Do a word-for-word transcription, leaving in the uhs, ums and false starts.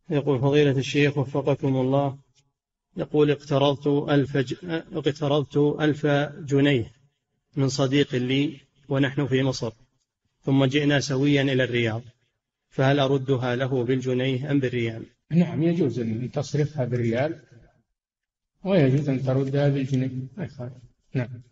يقول فضيلة الشيخ وفقكم الله، يقول اقترضت ألف, ج... اقترضت ألف جنيه من صديق لي ونحن في مصر، ثم جئنا سويا إلى الرياض، فهل أردها له بالجنيه أم بالريال؟ نعم، يجوز أن تصرفها بالريال ويجوز أن تردها بالجنيه، ما يخالف. نعم.